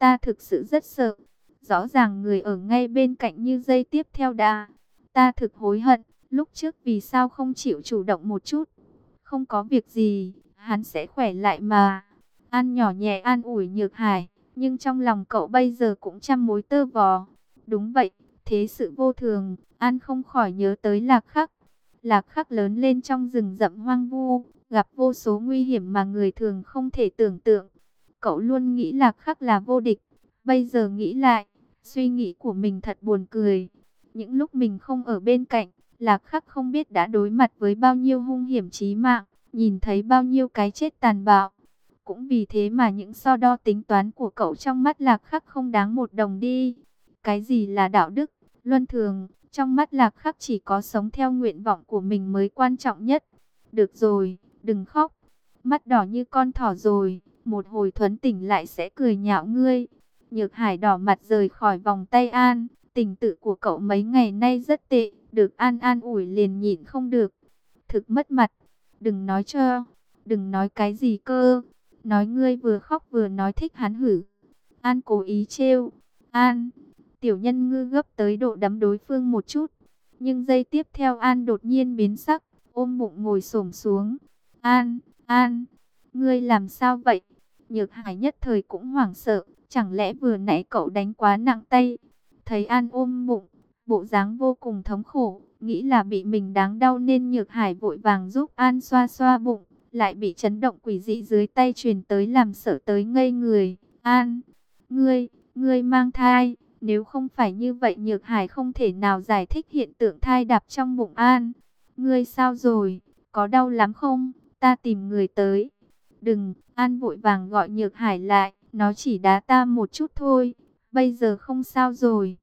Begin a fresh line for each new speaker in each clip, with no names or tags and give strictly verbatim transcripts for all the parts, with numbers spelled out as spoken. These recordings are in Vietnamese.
Ta thực sự rất sợ. Rõ ràng người ở ngay bên cạnh như giây tiếp theo đã. Ta thực hối hận, lúc trước vì sao không chịu chủ động một chút. Không có việc gì, hắn sẽ khỏe lại mà. An nhỏ nhẹ an ủi Nhược Hải, nhưng trong lòng cậu bây giờ cũng trăm mối tơ vò. Đúng vậy, thế sự vô thường, An không khỏi nhớ tới Lạc Khắc. Lạc Khắc lớn lên trong rừng rậm hoang vu, gặp vô số nguy hiểm mà người thường không thể tưởng tượng. Cậu luôn nghĩ Lạc Khắc là vô địch. Bây giờ nghĩ lại, suy nghĩ của mình thật buồn cười. Những lúc mình không ở bên cạnh, Lạc Khắc không biết đã đối mặt với bao nhiêu hung hiểm chí mạng, nhìn thấy bao nhiêu cái chết tàn bạo. Cũng vì thế mà những so đo tính toán của cậu trong mắt Lạc Khắc không đáng một đồng đi. Cái gì là đạo đức, luân thường, trong mắt Lạc Khắc chỉ có sống theo nguyện vọng của mình mới quan trọng nhất. Được rồi, đừng khóc. Mắt đỏ như con thỏ rồi, một hồi Thuấn tỉnh lại sẽ cười nhạo ngươi. Nhược Hải đỏ mặt rời khỏi vòng tay An. Tình tự của cậu mấy ngày nay rất tệ, được An an ủi liền nhịn không được. Thực mất mặt, đừng nói cho, đừng nói cái gì cơ. Nói ngươi vừa khóc vừa nói thích hắn hử. An cố ý trêu. An, tiểu nhân ngư gấp tới độ đấm đối phương một chút. Nhưng giây tiếp theo An đột nhiên biến sắc, ôm bụng ngồi xổm xuống. An, An, ngươi làm sao vậy? Nhược Hải nhất thời cũng hoảng sợ, chẳng lẽ vừa nãy cậu đánh quá nặng tay? Thấy An ôm bụng, bộ dáng vô cùng thống khổ, nghĩ là bị mình đáng đau nên Nhược Hải vội vàng giúp An xoa xoa bụng, lại bị chấn động quỷ dị dưới tay truyền tới làm sợ tới ngây người. An, ngươi, ngươi mang thai, nếu không phải như vậy Nhược Hải không thể nào giải thích hiện tượng thai đạp trong bụng An. Ngươi sao rồi, có đau lắm không, ta tìm người tới. Đừng, An vội vàng gọi Nhược Hải lại, nó chỉ đá ta một chút thôi. Bây giờ không sao rồi.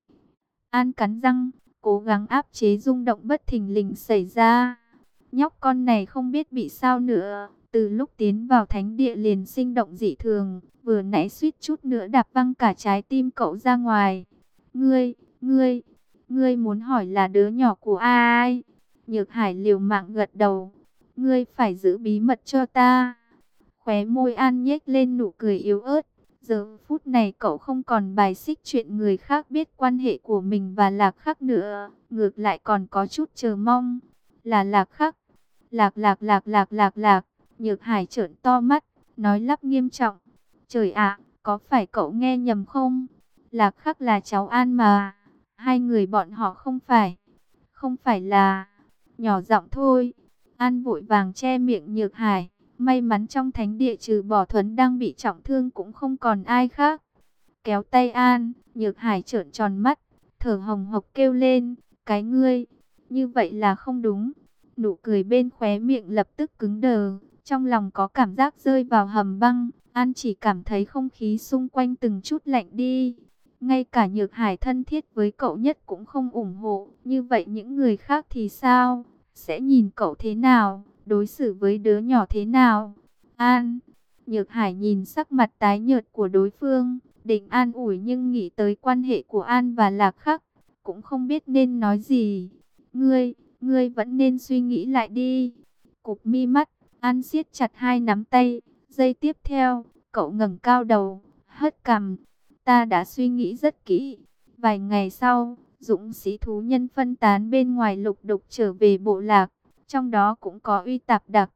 An cắn răng, cố gắng áp chế rung động bất thình lình xảy ra. Nhóc con này không biết bị sao nữa. Từ lúc tiến vào thánh địa liền sinh động dị thường. Vừa nãy suýt chút nữa đạp văng cả trái tim cậu ra ngoài. Ngươi, ngươi, ngươi muốn hỏi là đứa nhỏ của ai? Nhược Hải liều mạng gật đầu. Ngươi phải giữ bí mật cho ta. Khóe môi An nhếch lên nụ cười yếu ớt. Giờ phút này cậu không còn bài xích chuyện người khác biết quan hệ của mình và Lạc Khắc nữa. Ngược lại còn có chút chờ mong. Là Lạc Khắc. Lạc lạc lạc lạc lạc lạc. Nhược Hải trợn to mắt. Nói lắp nghiêm trọng. Trời ạ, có phải cậu nghe nhầm không? Lạc Khắc là cháu An mà. Hai người bọn họ không phải. Không phải là. Nhỏ giọng thôi. An vội vàng che miệng Nhược Hải. May mắn trong thánh địa trừ bỏ Thuấn đang bị trọng thương cũng không còn ai khác. Kéo tay An, Nhược Hải trợn tròn mắt, thở hồng hộc kêu lên, cái ngươi, như vậy là không đúng. Nụ cười bên khóe miệng lập tức cứng đờ, trong lòng có cảm giác rơi vào hầm băng. An chỉ cảm thấy không khí xung quanh từng chút lạnh đi. Ngay cả Nhược Hải thân thiết với cậu nhất cũng không ủng hộ. Như vậy những người khác thì sao? Sẽ nhìn cậu thế nào? Đối xử với đứa nhỏ thế nào? An, Nhược Hải nhìn sắc mặt tái nhợt của đối phương, định an ủi nhưng nghĩ tới quan hệ của An và Lạc Khắc, cũng không biết nên nói gì. Ngươi, ngươi vẫn nên suy nghĩ lại đi. Cụp mi mắt, An siết chặt hai nắm tay, giây tiếp theo, cậu ngẩng cao đầu, hất cằm. Ta đã suy nghĩ rất kỹ. Vài ngày sau, dũng sĩ thú nhân phân tán bên ngoài lục đục trở về bộ lạc. Trong đó cũng có Uy Tạp Đặc.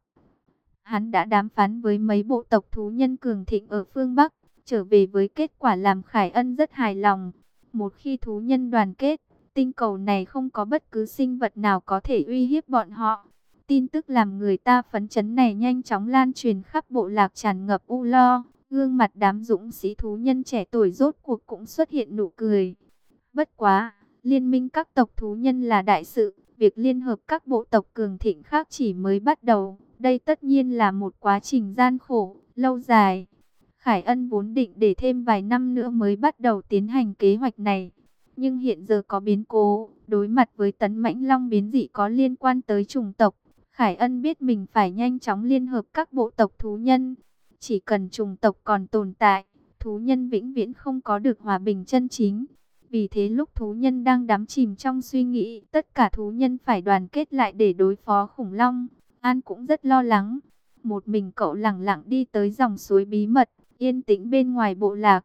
Hắn đã đàm phán với mấy bộ tộc thú nhân cường thịnh ở phương Bắc, trở về với kết quả làm Khải Ân rất hài lòng. Một khi thú nhân đoàn kết, tinh cầu này không có bất cứ sinh vật nào có thể uy hiếp bọn họ. Tin tức làm người ta phấn chấn này nhanh chóng lan truyền khắp bộ lạc, tràn ngập u lo. Gương mặt đám dũng sĩ thú nhân trẻ tuổi rốt cuộc cũng xuất hiện nụ cười. Bất quá, liên minh các tộc thú nhân là đại sự. Việc liên hợp các bộ tộc cường thịnh khác chỉ mới bắt đầu. Đây tất nhiên là một quá trình gian khổ, lâu dài. Khải Ân vốn định để thêm vài năm nữa mới bắt đầu tiến hành kế hoạch này. Nhưng hiện giờ có biến cố, đối mặt với tấn mãnh long biến dị có liên quan tới chủng tộc. Khải Ân biết mình phải nhanh chóng liên hợp các bộ tộc thú nhân. Chỉ cần chủng tộc còn tồn tại, thú nhân vĩnh viễn không có được hòa bình chân chính. Vì thế lúc thú nhân đang đắm chìm trong suy nghĩ, tất cả thú nhân phải đoàn kết lại để đối phó khủng long. An cũng rất lo lắng. Một mình cậu lặng lặng đi tới dòng suối bí mật, yên tĩnh bên ngoài bộ lạc.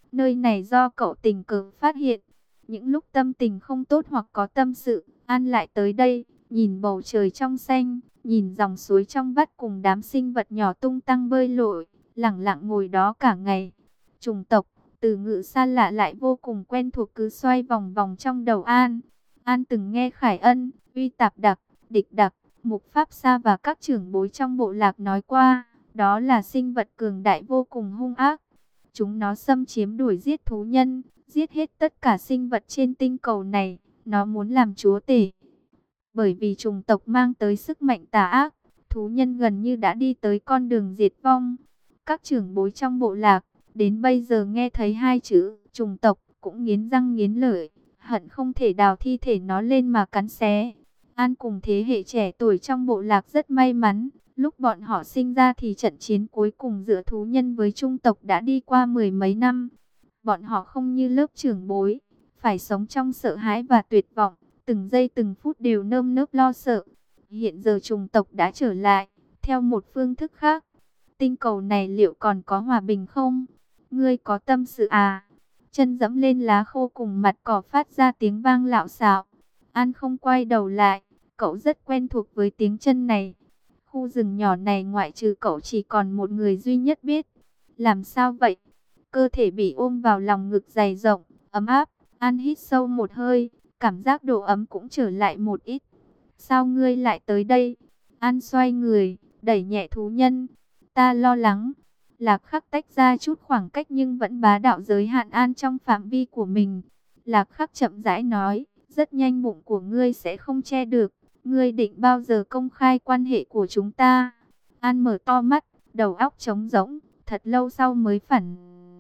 Nơi này do cậu tình cờ phát hiện. Những lúc tâm tình không tốt hoặc có tâm sự, An lại tới đây, nhìn bầu trời trong xanh, nhìn dòng suối trong vắt cùng đám sinh vật nhỏ tung tăng bơi lội, lặng lặng ngồi đó cả ngày. Chủng tộc, từ ngữ xa lạ lại vô cùng quen thuộc cứ xoay vòng vòng trong đầu An. An từng nghe Khải Ân, Uy Tạp Đặc, Địch Đặc, Mục Pháp Sa và các trưởng bối trong bộ lạc nói qua, đó là sinh vật cường đại vô cùng hung ác. Chúng nó xâm chiếm đuổi giết thú nhân, giết hết tất cả sinh vật trên tinh cầu này, nó muốn làm chúa tể. Bởi vì chủng tộc mang tới sức mạnh tà ác, thú nhân gần như đã đi tới con đường diệt vong. Các trưởng bối trong bộ lạc, đến bây giờ nghe thấy hai chữ chủng tộc cũng nghiến răng nghiến lợi, hận không thể đào thi thể nó lên mà cắn xé. An cùng thế hệ trẻ tuổi trong bộ lạc rất may mắn, lúc bọn họ sinh ra thì trận chiến cuối cùng giữa thú nhân với chủng tộc đã đi qua mười mấy năm. Bọn họ không như lớp trưởng bối, phải sống trong sợ hãi và tuyệt vọng, từng giây từng phút đều nơm nớp lo sợ. Hiện giờ chủng tộc đã trở lại, theo một phương thức khác. Tinh cầu này liệu còn có hòa bình không? Ngươi có tâm sự à? Chân dẫm lên lá khô cùng mặt cỏ phát ra tiếng vang lạo xạo. An không quay đầu lại, cậu rất quen thuộc với tiếng chân này. Khu rừng nhỏ này ngoại trừ cậu chỉ còn một người duy nhất biết. Làm sao vậy? Cơ thể bị ôm vào lòng ngực dày rộng, ấm áp. An hít sâu một hơi, cảm giác độ ấm cũng trở lại một ít. Sao ngươi lại tới đây? An xoay người, đẩy nhẹ thú nhân. Ta lo lắng. Lạc Khắc tách ra chút khoảng cách nhưng vẫn bá đạo giới hạn An trong phạm vi của mình. Lạc Khắc chậm rãi nói, rất nhanh bụng của ngươi sẽ không che được. Ngươi định bao giờ công khai quan hệ của chúng ta? An mở to mắt, đầu óc trống rỗng, thật lâu sau mới phản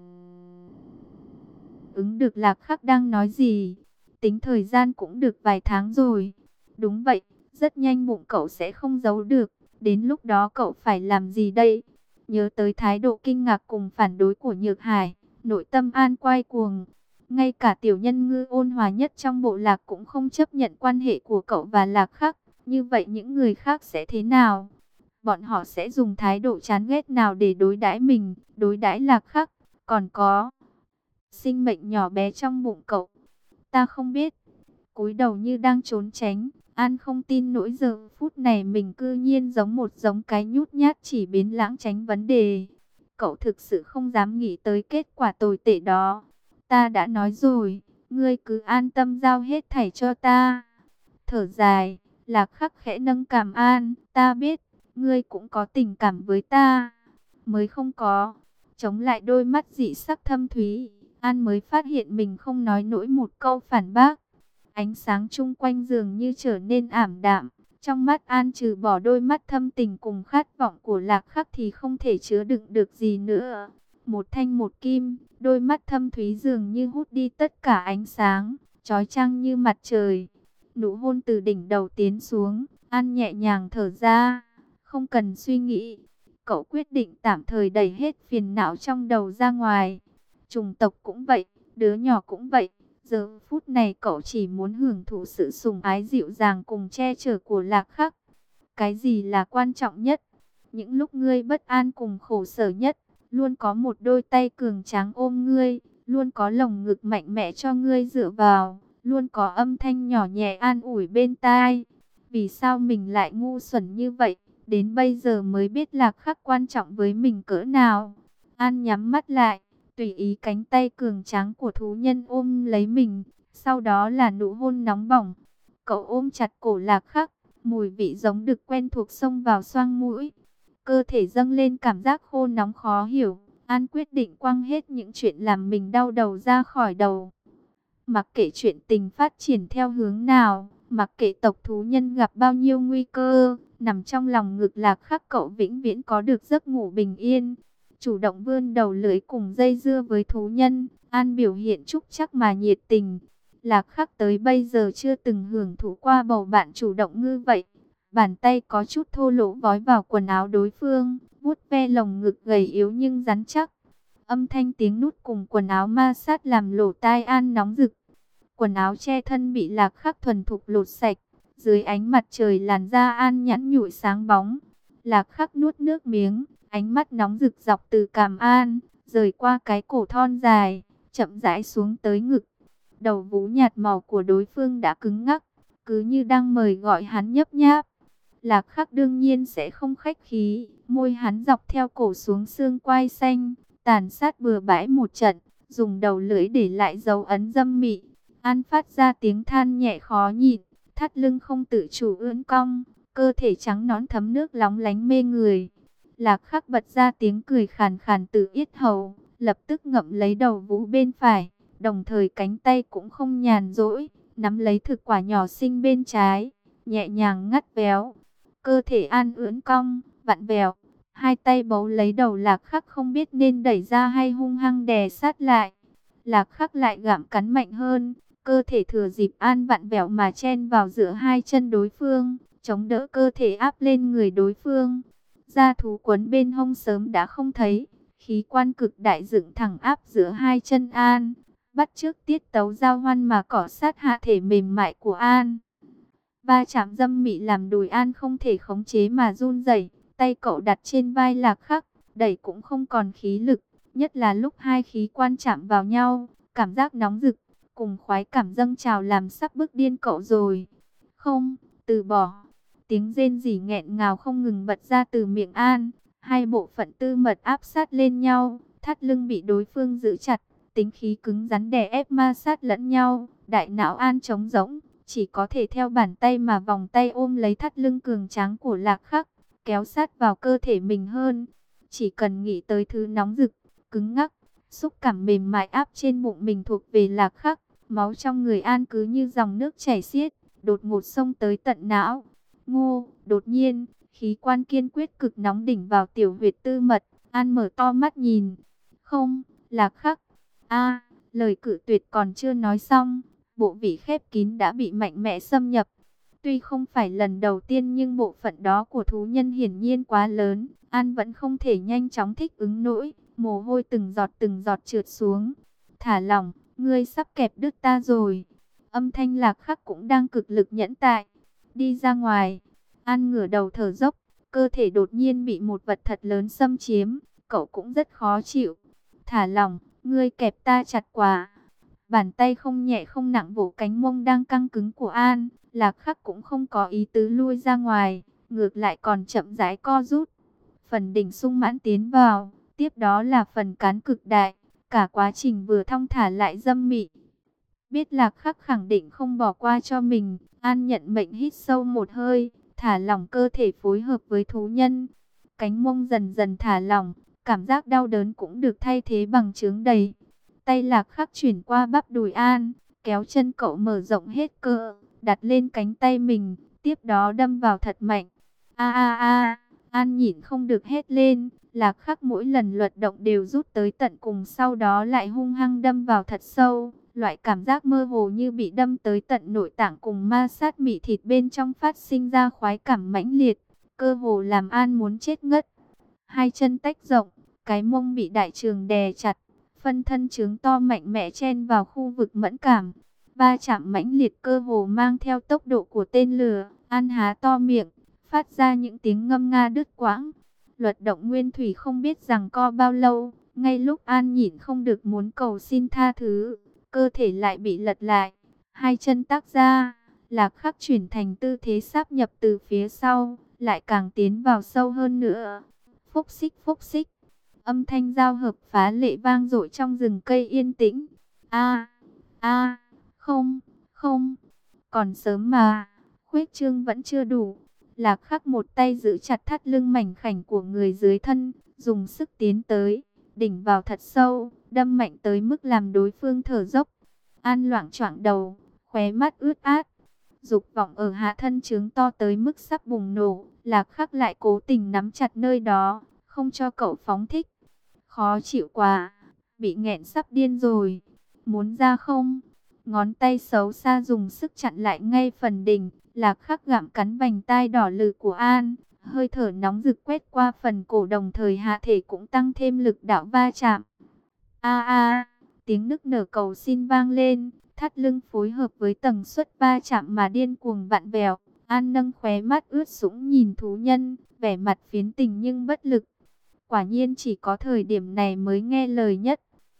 ứng được Lạc Khắc đang nói gì. Tính thời gian cũng được vài tháng rồi. Đúng vậy, rất nhanh bụng cậu sẽ không giấu được. Đến lúc đó cậu phải làm gì đây? Nhớ tới thái độ kinh ngạc cùng phản đối của Nhược Hải, nội tâm An quay cuồng. Ngay cả tiểu nhân ngư ôn hòa nhất trong bộ lạc cũng không chấp nhận quan hệ của cậu và Lạc Khắc. Như vậy những người khác sẽ thế nào? Bọn họ sẽ dùng thái độ chán ghét nào để đối đãi mình, đối đãi Lạc Khắc? Còn có sinh mệnh nhỏ bé trong bụng cậu. Ta không biết. Cúi đầu như đang trốn tránh. An không tin nỗi giờ phút này mình cư nhiên giống một giống cái nhút nhát chỉ biến lãng tránh vấn đề. Cậu thực sự không dám nghĩ tới kết quả tồi tệ đó. Ta đã nói rồi, ngươi cứ an tâm giao hết thảy cho ta. Thở dài, Lạc Khắc khẽ nâng cằm An. Ta biết, ngươi cũng có tình cảm với ta. Mới không có. Chống lại đôi mắt dị sắc thâm thúy, An mới phát hiện mình không nói nổi một câu phản bác. Ánh sáng chung quanh dường như trở nên ảm đạm. Trong mắt An trừ bỏ đôi mắt thâm tình cùng khát vọng của Lạc Khắc thì không thể chứa đựng được gì nữa. Một thanh một kim, đôi mắt thâm thúy dường như hút đi tất cả ánh sáng, chói chang như mặt trời. Nụ hôn từ đỉnh đầu tiến xuống, An nhẹ nhàng thở ra, không cần suy nghĩ. Cậu quyết định tạm thời đẩy hết phiền não trong đầu ra ngoài. Chủng tộc cũng vậy, đứa nhỏ cũng vậy. Giờ phút này cậu chỉ muốn hưởng thụ sự sủng ái dịu dàng cùng che chở của Lạc Khắc. Cái gì là quan trọng nhất? Những lúc ngươi bất an cùng khổ sở nhất, luôn có một đôi tay cường tráng ôm ngươi, luôn có lồng ngực mạnh mẽ cho ngươi dựa vào, luôn có âm thanh nhỏ nhẹ an ủi bên tai. Vì sao mình lại ngu xuẩn như vậy? Đến bây giờ mới biết Lạc Khắc quan trọng với mình cỡ nào. An nhắm mắt lại, tùy ý cánh tay cường tráng của thú nhân ôm lấy mình, sau đó là nụ hôn nóng bỏng. Cậu ôm chặt cổ Lạc Khắc, mùi vị giống đực quen thuộc xông vào xoang mũi. Cơ thể dâng lên cảm giác khô nóng khó hiểu. An quyết định quăng hết những chuyện làm mình đau đầu ra khỏi đầu. Mặc kệ chuyện tình phát triển theo hướng nào, mặc kệ tộc thú nhân gặp bao nhiêu nguy cơ, nằm trong lòng ngực Lạc Khắc cậu vĩnh viễn có được giấc ngủ bình yên. Chủ động vươn đầu lưỡi cùng dây dưa với thú nhân, An biểu hiện trúc chắc mà nhiệt tình. Lạc Khắc tới bây giờ chưa từng hưởng thụ qua bầu bạn chủ động như vậy. Bàn tay có chút thô lỗ vói vào quần áo đối phương, vuốt ve lồng ngực gầy yếu nhưng rắn chắc. Âm thanh tiếng nút cùng quần áo ma sát làm lỗ tai An nóng rực. Quần áo che thân bị Lạc Khắc thuần thục lột sạch. Dưới ánh mặt trời làn da An nhẵn nhụi sáng bóng. Lạc Khắc nuốt nước miếng, ánh mắt nóng rực dọc từ cằm An, rời qua cái cổ thon dài, chậm rãi xuống tới ngực. Đầu vú nhạt màu của đối phương đã cứng ngắc, cứ như đang mời gọi hắn nhấp nháp. Lạc Khắc đương nhiên sẽ không khách khí, môi hắn dọc theo cổ xuống xương quai xanh, tàn sát bừa bãi một trận, dùng đầu lưỡi để lại dấu ấn dâm mị. An phát ra tiếng than nhẹ khó nhịn, thắt lưng không tự chủ ưỡn cong, cơ thể trắng nõn thấm nước lóng lánh mê người. Lạc Khắc bật ra tiếng cười khàn khàn từ yết hầu, lập tức ngậm lấy đầu vú bên phải, đồng thời cánh tay cũng không nhàn rỗi, nắm lấy thực quả nhỏ xinh bên trái, nhẹ nhàng ngắt véo. Cơ thể An ưỡn cong, vặn vẹo, hai tay bấu lấy đầu Lạc Khắc không biết nên đẩy ra hay hung hăng đè sát lại. Lạc Khắc lại gặm cắn mạnh hơn, cơ thể thừa dịp An vặn vẹo mà chen vào giữa hai chân đối phương, chống đỡ cơ thể áp lên người đối phương. Da thú quấn bên hông sớm đã không thấy, khí quan cực đại dựng thẳng áp giữa hai chân An, bắt chước tiết tấu giao hoan mà cỏ sát hạ thể mềm mại của An. Va chạm dâm mị làm đùi An không thể khống chế mà run rẩy, tay cậu đặt trên vai Lạc Khắc, đẩy cũng không còn khí lực, nhất là lúc hai khí quan chạm vào nhau, cảm giác nóng rực, cùng khoái cảm dâng trào làm sắp bức điên cậu rồi. Không, từ bỏ. Tiếng rên rỉ nghẹn ngào không ngừng bật ra từ miệng An, hai bộ phận tư mật áp sát lên nhau, thắt lưng bị đối phương giữ chặt, tính khí cứng rắn đè ép ma sát lẫn nhau, đại não An trống rỗng, chỉ có thể theo bàn tay mà vòng tay ôm lấy thắt lưng cường tráng của Lạc Khắc, kéo sát vào cơ thể mình hơn. Chỉ cần nghĩ tới thứ nóng rực, cứng ngắc, xúc cảm mềm mại áp trên bụng mình thuộc về Lạc Khắc, máu trong người An cứ như dòng nước chảy xiết, đột ngột xông tới tận não. Ngô, đột nhiên, khí quan kiên quyết cực nóng đỉnh vào tiểu huyệt tư mật, An mở to mắt nhìn. Không, Lạc Khắc. A, lời cự tuyệt còn chưa nói xong, bộ vị khép kín đã bị mạnh mẽ xâm nhập. Tuy không phải lần đầu tiên nhưng bộ phận đó của thú nhân hiển nhiên quá lớn, An vẫn không thể nhanh chóng thích ứng nổi, mồ hôi từng giọt từng giọt trượt xuống. Thả lỏng, ngươi sắp kẹp đứt ta rồi. Âm thanh Lạc Khắc cũng đang cực lực nhẫn tại. Đi ra ngoài. An ngửa đầu thở dốc, cơ thể đột nhiên bị một vật thật lớn xâm chiếm, cậu cũng rất khó chịu. Thả lỏng, ngươi kẹp ta chặt quá. Bàn tay không nhẹ không nặng vỗ cánh mông đang căng cứng của An, Lạc Khắc cũng không có ý tứ lui ra ngoài, ngược lại còn chậm rãi co rút. Phần đỉnh sung mãn tiến vào, tiếp đó là phần cán cực đại, cả quá trình vừa thong thả lại dâm mị. Biết Lạc Khắc khẳng định không bỏ qua cho mình, An nhận mệnh hít sâu một hơi, thả lỏng cơ thể phối hợp với thú nhân. Cánh mông dần dần thả lỏng, cảm giác đau đớn cũng được thay thế bằng chướng đầy. Tay Lạc Khắc chuyển qua bắp đùi An, kéo chân cậu mở rộng hết cơ, đặt lên cánh tay mình, tiếp đó đâm vào thật mạnh. A a a, An nhịn không được hét lên, Lạc Khắc mỗi lần luật động đều rút tới tận cùng, sau đó lại hung hăng đâm vào thật sâu. Loại cảm giác mơ hồ như bị đâm tới tận nội tạng cùng ma sát mị thịt bên trong phát sinh ra khoái cảm mãnh liệt, cơ hồ làm An muốn chết ngất. Hai chân tách rộng, cái mông bị đại trường đè chặt, phân thân trướng to mạnh mẽ chen vào khu vực mẫn cảm. Va chạm mãnh liệt cơ hồ mang theo tốc độ của tên lửa, An há to miệng, phát ra những tiếng ngâm nga đứt quãng. Luật động nguyên thủy không biết rằng co bao lâu, ngay lúc An nhịn không được muốn cầu xin tha thứ, cơ thể lại bị lật lại, hai chân tác ra, Lạc Khắc chuyển thành tư thế sáp nhập từ phía sau, lại càng tiến vào sâu hơn nữa. Phúc xích phúc xích, âm thanh giao hợp phá lệ vang dội trong rừng cây yên tĩnh. A, a, không, không, còn sớm mà, khuếch trương vẫn chưa đủ. Lạc Khắc một tay giữ chặt thắt lưng mảnh khảnh của người dưới thân, dùng sức tiến tới, đỉnh vào thật sâu, đâm mạnh tới mức làm đối phương thở dốc. An loạng choạng đầu, khóe mắt ướt át, dục vọng ở hạ thân trướng to tới mức sắp bùng nổ. Lạc Khắc lại cố tình nắm chặt nơi đó, không cho cậu phóng thích. Khó chịu quá, bị nghẹn sắp điên rồi, muốn ra không? Ngón tay xấu xa dùng sức chặn lại ngay phần đỉnh. Lạc Khắc gặm cắn vành tai đỏ lử của An, hơi thở nóng rực quét qua phần cổ, đồng thời hạ thể cũng tăng thêm lực đạo va chạm. A a, tiếng nức nở cầu xin vang lên, thắt lưng phối hợp với tần suất va chạm mà điên cuồng vặn vẹo. An nâng khóe mắt ướt sũng nhìn thú nhân, vẻ mặt phiến tình nhưng bất lực. Quả nhiên chỉ có thời điểm này mới nghe lời nhất.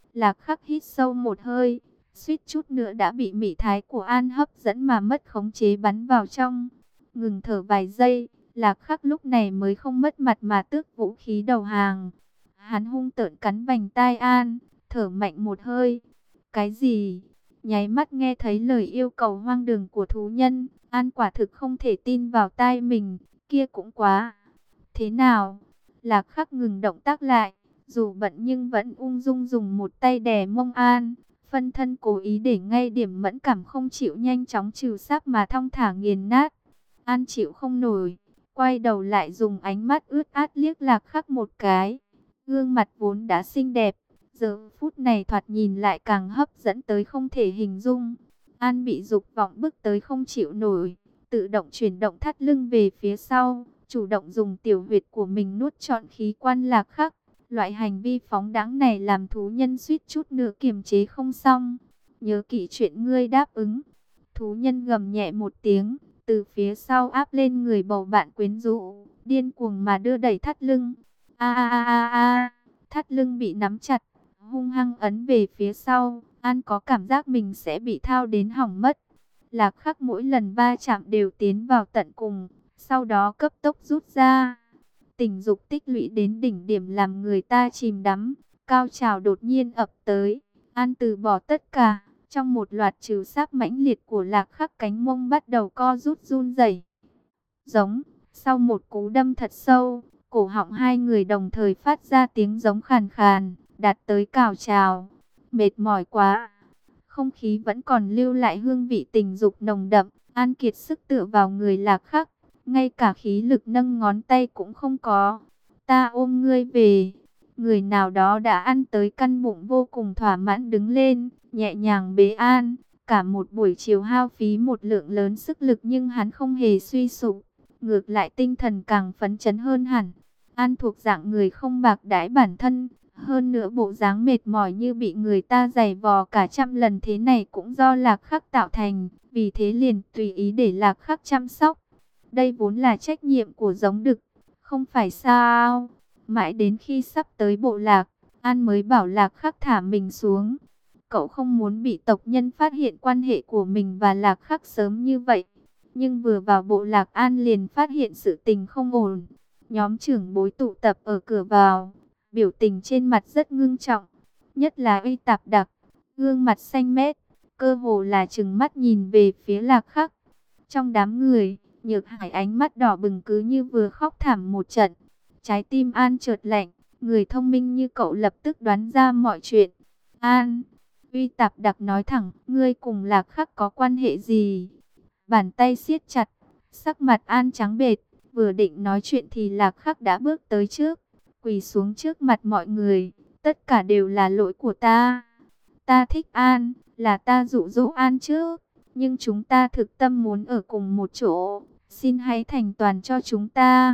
Lạc Khắc hít sâu một hơi, suýt chút nữa đã bị mị thái của An hấp dẫn mà mất khống chế bắn vào trong. Ngừng thở vài giây, Lạc Khắc lúc này mới không mất mặt mà tước vũ khí đầu hàng. Hắn hung tợn cắn vành tai An, thở mạnh một hơi. Cái gì? Nháy mắt nghe thấy lời yêu cầu hoang đường của thú nhân, An quả thực không thể tin vào tai mình, kia cũng quá. Thế nào? Lạc Khắc ngừng động tác lại, dù bận nhưng vẫn ung dung dùng một tay đè mông An, phân thân cố ý để ngay điểm mẫn cảm không chịu nhanh chóng trừ sáp mà thong thả nghiền nát. An chịu không nổi, quay đầu lại dùng ánh mắt ướt át liếc Lạc Khắc một cái. Gương mặt vốn đã xinh đẹp, giờ phút này thoạt nhìn lại càng hấp dẫn tới không thể hình dung. An bị dục vọng bức tới không chịu nổi, tự động chuyển động thắt lưng về phía sau, chủ động dùng tiểu huyệt của mình nuốt trọn khí quan Lạc Khắc. Loại hành vi phóng đãng này làm thú nhân suýt chút nữa kiềm chế không xong. Nhớ kỹ chuyện ngươi đáp ứng. Thú nhân gầm nhẹ một tiếng, từ phía sau áp lên người bầu bạn quyến rũ, điên cuồng mà đưa đẩy thắt lưng. A a a a a, thắt lưng bị nắm chặt, hung hăng ấn về phía sau. An có cảm giác mình sẽ bị thao đến hỏng mất. Lạc Khắc mỗi lần va chạm đều tiến vào tận cùng, sau đó cấp tốc rút ra. Tình dục tích lũy đến đỉnh điểm làm người ta chìm đắm, cao trào đột nhiên ập tới. An từ bỏ tất cả, trong một loạt trừ sáp mãnh liệt của Lạc Khắc, cánh mông bắt đầu co rút run rẩy. Giống, sau một cú đâm thật sâu, cổ họng hai người đồng thời phát ra tiếng giống khàn khàn, đạt tới cao trào. Mệt mỏi quá, không khí vẫn còn lưu lại hương vị tình dục nồng đậm. An kiệt sức tựa vào người Lạc Khắc, ngay cả khí lực nâng ngón tay cũng không có. Ta ôm ngươi về. Người nào đó đã ăn tới căn bụng vô cùng thỏa mãn đứng lên, nhẹ nhàng bế An. Cả một buổi chiều hao phí một lượng lớn sức lực nhưng hắn không hề suy sụp, ngược lại tinh thần càng phấn chấn hơn hẳn. An thuộc dạng người không bạc đãi bản thân, hơn nữa bộ dáng mệt mỏi như bị người ta giày vò cả trăm lần thế này cũng do Lạc Khắc tạo thành, vì thế liền tùy ý để Lạc Khắc chăm sóc. Đây vốn là trách nhiệm của giống đực, không phải sao? Mãi đến khi sắp tới bộ lạc, An mới bảo Lạc Khắc thả mình xuống. Cậu không muốn bị tộc nhân phát hiện quan hệ của mình và Lạc Khắc sớm như vậy. Nhưng vừa vào bộ lạc, An liền phát hiện sự tình không ổn. Nhóm trưởng bối tụ tập ở cửa vào, biểu tình trên mặt rất ngưng trọng. Nhất là Uy Tạp Đặc, gương mặt xanh mét, cơ hồ là trừng mắt nhìn về phía Lạc Khắc. Trong đám người, Nhược Hải ánh mắt đỏ bừng cứ như vừa khóc thảm một trận. Trái tim An chợt lạnh, người thông minh như cậu lập tức đoán ra mọi chuyện. An, Uy Tạp Đặc nói thẳng, ngươi cùng Lạc Khắc có quan hệ gì? Bàn tay siết chặt, sắc mặt An trắng bệch, vừa định nói chuyện thì Lạc Khắc đã bước tới trước, quỳ xuống trước mặt mọi người. Tất cả đều là lỗi của ta. Ta thích An, là ta dụ dỗ An chứ. Nhưng chúng ta thực tâm muốn ở cùng một chỗ, xin hãy thành toàn cho chúng ta.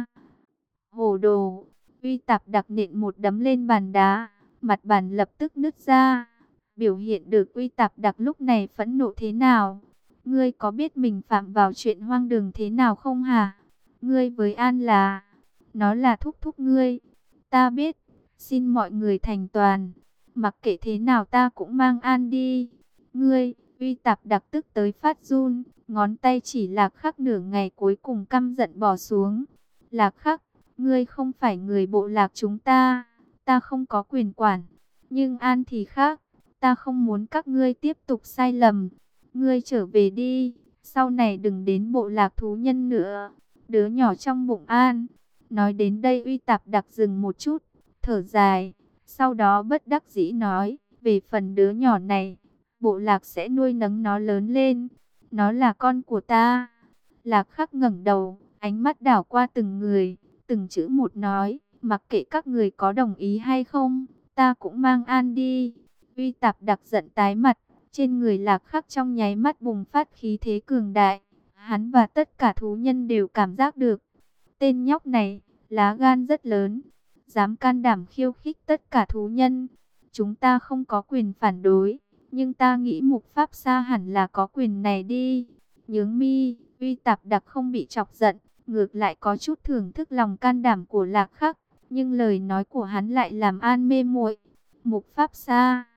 Hồ đồ! Uy Tạp Đặc nện một đấm lên bàn đá, mặt bàn lập tức nứt ra. Biểu hiện được Uy Tạp Đặc lúc này phẫn nộ thế nào? Ngươi có biết mình phạm vào chuyện hoang đường thế nào không hả? Ngươi với An là... Nó là thúc thúc ngươi. Ta biết, xin mọi người thành toàn. Mặc kệ thế nào ta cũng mang An đi. Ngươi... Uy Tạp Đặc tức tới phát run, ngón tay chỉ Lạc Khắc, nửa ngày cuối cùng căm giận bỏ xuống. Lạc Khắc, ngươi không phải người bộ lạc chúng ta, ta không có quyền quản. Nhưng An thì khác, ta không muốn các ngươi tiếp tục sai lầm. Ngươi trở về đi, sau này đừng đến bộ lạc thú nhân nữa. Đứa nhỏ trong bụng An. Nói đến đây Uy Tạp Đặc dừng một chút, thở dài, sau đó bất đắc dĩ nói, về phần đứa nhỏ này, bộ lạc sẽ nuôi nấng nó lớn lên. Nó là con của ta. Lạc Khắc ngẩng đầu, ánh mắt đảo qua từng người, từng chữ một nói, mặc kệ các người có đồng ý hay không, ta cũng mang An đi. Uy Tạp Đặc giận tái mặt, trên người Lạc Khắc trong nháy mắt bùng phát khí thế cường đại. Hắn và tất cả thú nhân đều cảm giác được, tên nhóc này, lá gan rất lớn, dám can đảm khiêu khích tất cả thú nhân. Chúng ta không có quyền phản đối, nhưng ta nghĩ Mục Pháp Sa hẳn là có quyền này đi. Nhướng mi, Uy Tạp Đặc không bị chọc giận, ngược lại có chút thưởng thức lòng can đảm của Lạc Khắc, nhưng lời nói của hắn lại làm An mê muội. Mục Pháp Sa,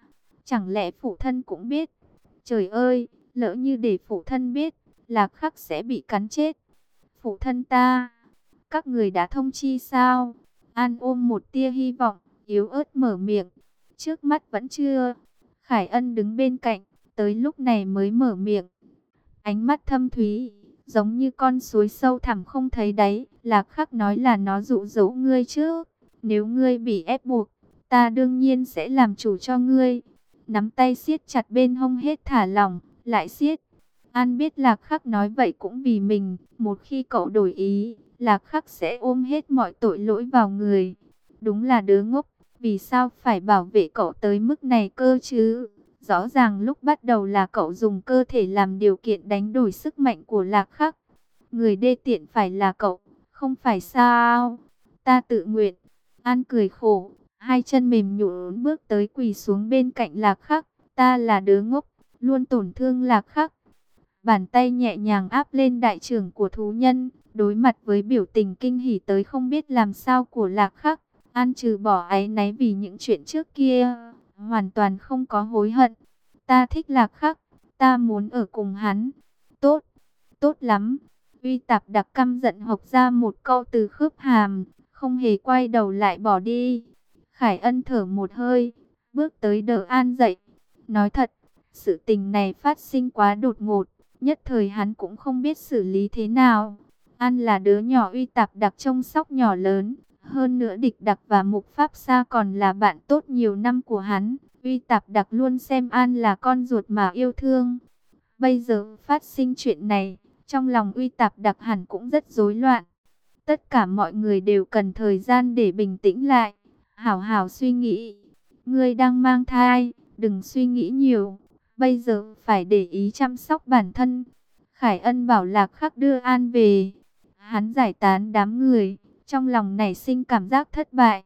Chẳng lẽ phụ thân cũng biết? Trời ơi, lỡ như để phụ thân biết, Lạc Khắc sẽ bị cắn chết. Phụ thân ta, các người đã thông chi sao? An ôm một tia hy vọng, yếu ớt mở miệng. Trước mắt vẫn chưa. Khải Ân đứng bên cạnh, tới lúc này mới mở miệng. Ánh mắt thâm thúy, giống như con suối sâu thẳm không thấy đáy. Lạc Khắc nói là nó dụ dỗ ngươi chứ. Nếu ngươi bị ép buộc, ta đương nhiên sẽ làm chủ cho ngươi. Nắm tay siết chặt bên hông hết thả lỏng, lại siết. An biết Lạc Khắc nói vậy cũng vì mình. Một khi cậu đổi ý, Lạc Khắc sẽ ôm hết mọi tội lỗi vào người. Đúng là đứa ngốc, vì sao phải bảo vệ cậu tới mức này cơ chứ? Rõ ràng lúc bắt đầu là cậu dùng cơ thể làm điều kiện đánh đổi sức mạnh của Lạc Khắc. Người đê tiện phải là cậu, không phải sao? Ta tự nguyện. An cười khổ, hai chân mềm nhũn bước tới quỳ xuống bên cạnh Lạc Khắc. Ta là đứa ngốc, luôn tổn thương Lạc Khắc. Bàn tay nhẹ nhàng áp lên đại trưởng của thú nhân, đối mặt với biểu tình kinh hỉ tới không biết làm sao của Lạc Khắc. An trừ bỏ áy náy vì những chuyện trước kia, hoàn toàn không có hối hận. Ta thích Lạc Khắc, ta muốn ở cùng hắn. Tốt, tốt lắm. Uy Tạp Đặc căm giận hộc ra một câu từ khớp hàm, không hề quay đầu lại bỏ đi. Khải Ân thở một hơi, bước tới đỡ An dậy. Nói thật, sự tình này phát sinh quá đột ngột, nhất thời hắn cũng không biết xử lý thế nào. An là đứa nhỏ Uy Tạp Đặc trông sóc nhỏ lớn, hơn nữa Địch Đặc và Mục Pháp Sa còn là bạn tốt nhiều năm của hắn. Uy Tạp Đặc luôn xem An là con ruột mà yêu thương. Bây giờ phát sinh chuyện này, trong lòng Uy Tạp Đặc hẳn cũng rất rối loạn. Tất cả mọi người đều cần thời gian để bình tĩnh lại, hảo hảo suy nghĩ. Ngươi đang mang thai, đừng suy nghĩ nhiều. Bây giờ phải để ý chăm sóc bản thân. Khải Ân bảo Lạc Khắc đưa An về. Hắn giải tán đám người, trong lòng nảy sinh cảm giác thất bại.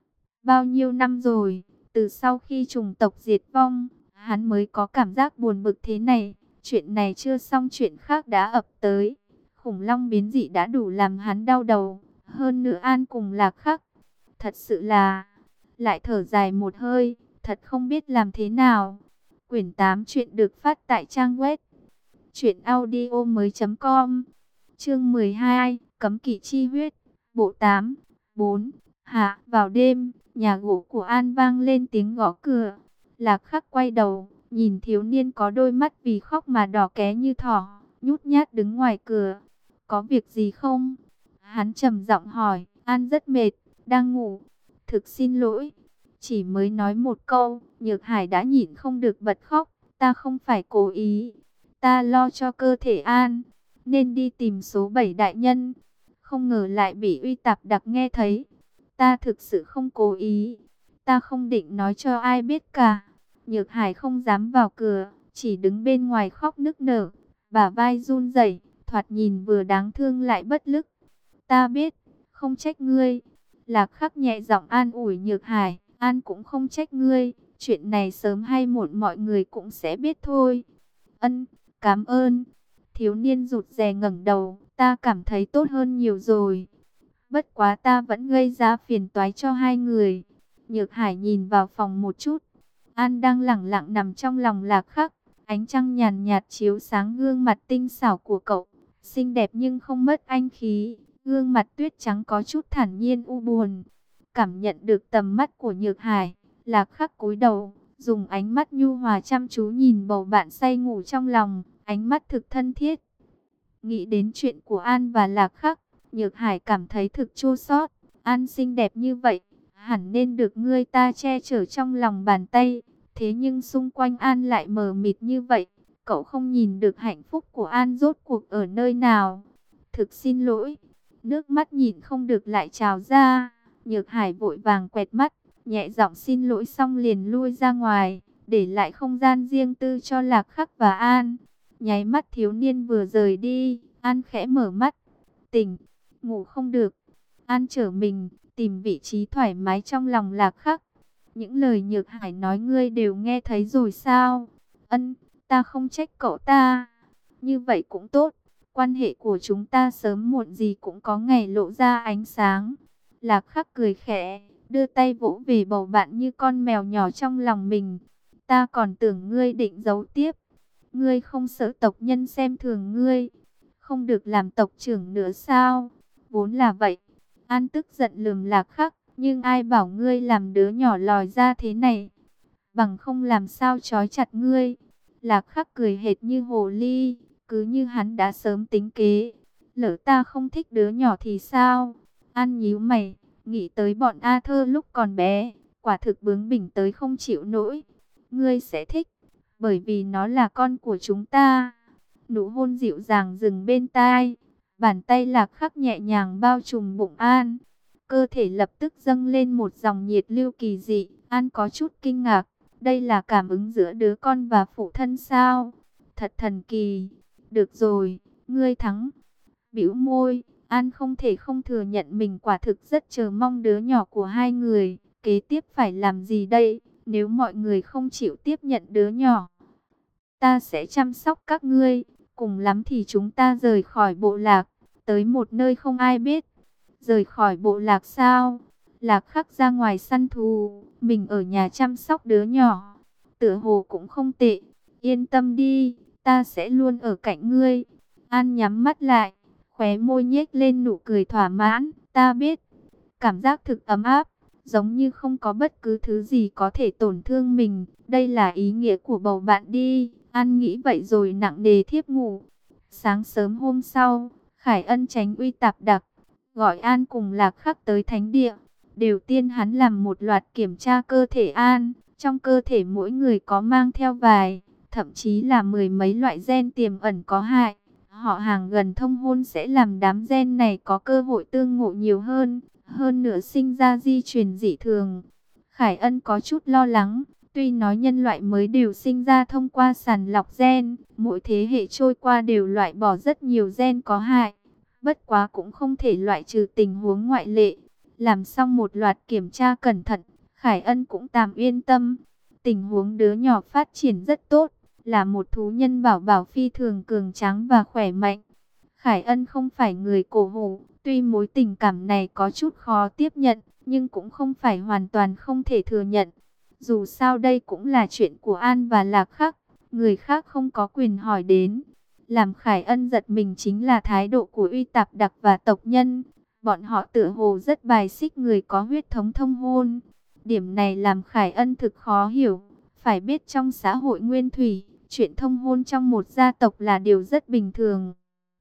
Bao nhiêu năm rồi, từ sau khi chủng tộc diệt vong, hắn mới có cảm giác buồn bực thế này. Chuyện này chưa xong chuyện khác đã ập tới. Khủng long biến dị đã đủ làm hắn đau đầu. Hơn nữa An cùng Lạc Khắc, thật sự là... Lại thở dài một hơi, thật không biết làm thế nào. Quyển tám chuyện được phát tại trang web truyện audio mới chấm com. Chương mười hai, Cấm kỵ chi huyết. Bộ tám. bốn. Hạ, vào đêm, nhà gỗ của An vang lên tiếng gõ cửa. Lạc Khắc quay đầu, nhìn thiếu niên có đôi mắt vì khóc mà đỏ ké như thỏ, nhút nhát đứng ngoài cửa. Có việc gì không? Hắn trầm giọng hỏi. An rất mệt, đang ngủ. Thực xin lỗi. Chỉ mới nói một câu, Nhược Hải đã nhịn không được bật khóc. Ta không phải cố ý. Ta lo cho cơ thể An, nên đi tìm số bảy đại nhân. Không ngờ lại bị Uy Tạp Đặc nghe thấy. Ta thực sự không cố ý. Ta không định nói cho ai biết cả. Nhược Hải không dám vào cửa, chỉ đứng bên ngoài khóc nức nở. Bả vai run rẩy, thoạt nhìn vừa đáng thương lại bất lực. Ta biết, không trách ngươi. Lạc Khắc nhẹ giọng an ủi Nhược Hải. An cũng không trách ngươi. Chuyện này sớm hay muộn mọi người cũng sẽ biết thôi. Ân, cảm ơn. Thiếu niên rụt rè ngẩng đầu. Ta cảm thấy tốt hơn nhiều rồi. Bất quá ta vẫn gây ra phiền toái cho hai người. Nhược Hải nhìn vào phòng một chút. An đang lẳng lặng nằm trong lòng Lạc Khắc. Ánh trăng nhàn nhạt chiếu sáng gương mặt tinh xảo của cậu. Xinh đẹp nhưng không mất anh khí. Gương mặt tuyết trắng có chút thản nhiên u buồn. Cảm nhận được tầm mắt của Nhược Hải, Lạc Khắc cúi đầu, dùng ánh mắt nhu hòa chăm chú nhìn bầu bạn say ngủ trong lòng, ánh mắt thực thân thiết. Nghĩ đến chuyện của An và Lạc Khắc, Nhược Hải cảm thấy thực chua xót. An xinh đẹp như vậy, hẳn nên được ngươi ta che chở trong lòng bàn tay. Thế nhưng xung quanh An lại mờ mịt như vậy. Cậu không nhìn được hạnh phúc của An rốt cuộc ở nơi nào. Thực xin lỗi. Nước mắt nhìn không được lại trào ra. Nhược Hải vội vàng quẹt mắt, nhẹ giọng xin lỗi xong liền lui ra ngoài, để lại không gian riêng tư cho Lạc Khắc và An. Nháy mắt thiếu niên vừa rời đi, An khẽ mở mắt. Tỉnh, ngủ không được. An trở mình, tìm vị trí thoải mái trong lòng Lạc Khắc. Những lời Nhược Hải nói ngươi đều nghe thấy rồi sao? Ân, ta không trách cậu ta. Như vậy cũng tốt. Quan hệ của chúng ta sớm muộn gì cũng có ngày lộ ra ánh sáng. Lạc Khắc cười khẽ, đưa tay vỗ về bầu bạn như con mèo nhỏ trong lòng mình. Ta còn tưởng ngươi định giấu tiếp. Ngươi không sợ tộc nhân xem thường ngươi, không được làm tộc trưởng nữa sao? Vốn là vậy. An tức giận lườm Lạc Khắc, nhưng ai bảo ngươi làm đứa nhỏ lòi ra thế này, bằng không làm sao trói chặt ngươi. Lạc Khắc cười hệt như hồ ly, cứ như hắn đã sớm tính kế. Lỡ ta không thích đứa nhỏ thì sao? An nhíu mày, nghĩ tới bọn A Thơ lúc còn bé, quả thực bướng bỉnh tới không chịu nổi. Ngươi sẽ thích, bởi vì nó là con của chúng ta. Nụ hôn dịu dàng dừng bên tai, bàn tay Lạc Khắc nhẹ nhàng bao trùm bụng An. Cơ thể lập tức dâng lên một dòng nhiệt lưu kỳ dị. An có chút kinh ngạc, đây là cảm ứng giữa đứa con và phụ thân sao? Thật thần kỳ. Được rồi, ngươi thắng. Bĩu môi, An không thể không thừa nhận mình quả thực rất chờ mong đứa nhỏ của hai người. Kế tiếp phải làm gì đây, nếu mọi người không chịu tiếp nhận đứa nhỏ? Ta sẽ chăm sóc các ngươi, cùng lắm thì chúng ta rời khỏi bộ lạc, tới một nơi không ai biết. Rời khỏi bộ lạc sao? Lạc Khắc ra ngoài săn thú, mình ở nhà chăm sóc đứa nhỏ. Tựa hồ cũng không tệ. Yên tâm đi, ta sẽ luôn ở cạnh ngươi. An nhắm mắt lại, khóe môi nhếch lên nụ cười thỏa mãn. Ta biết, cảm giác thực ấm áp, giống như không có bất cứ thứ gì có thể tổn thương mình. Đây là ý nghĩa của bầu bạn đi. An nghĩ vậy rồi nặng nề thiếp ngủ. Sáng sớm hôm sau, Khải Ân tránh Uy Tạp Đặc, gọi An cùng Lạc Khắc tới thánh địa. Đầu tiên hắn làm một loạt kiểm tra cơ thể An. Trong cơ thể mỗi người có mang theo vài, thậm chí là mười mấy loại gen tiềm ẩn có hại. Họ hàng gần thông hôn sẽ làm đám gen này có cơ hội tương ngộ nhiều hơn, hơn nữa sinh ra di truyền dị thường. Khải Ân có chút lo lắng, tuy nói nhân loại mới đều sinh ra thông qua sàng lọc gen, mỗi thế hệ trôi qua đều loại bỏ rất nhiều gen có hại. Bất quá cũng không thể loại trừ tình huống ngoại lệ. Làm xong một loạt kiểm tra cẩn thận, Khải Ân cũng tạm yên tâm. Tình huống đứa nhỏ phát triển rất tốt, là một thú nhân bảo bảo phi thường cường tráng và khỏe mạnh. Khải Ân không phải người cổ hủ, tuy mối tình cảm này có chút khó tiếp nhận, nhưng cũng không phải hoàn toàn không thể thừa nhận. Dù sao đây cũng là chuyện của An và Lạc Khắc, người khác không có quyền hỏi đến. Làm Khải Ân giật mình chính là thái độ của Uy Tạp Đặc và tộc nhân. Bọn họ tựa hồ rất bài xích người có huyết thống thông hôn. Điểm này làm Khải Ân thực khó hiểu. Phải biết trong xã hội nguyên thủy, chuyện thông hôn trong một gia tộc là điều rất bình thường.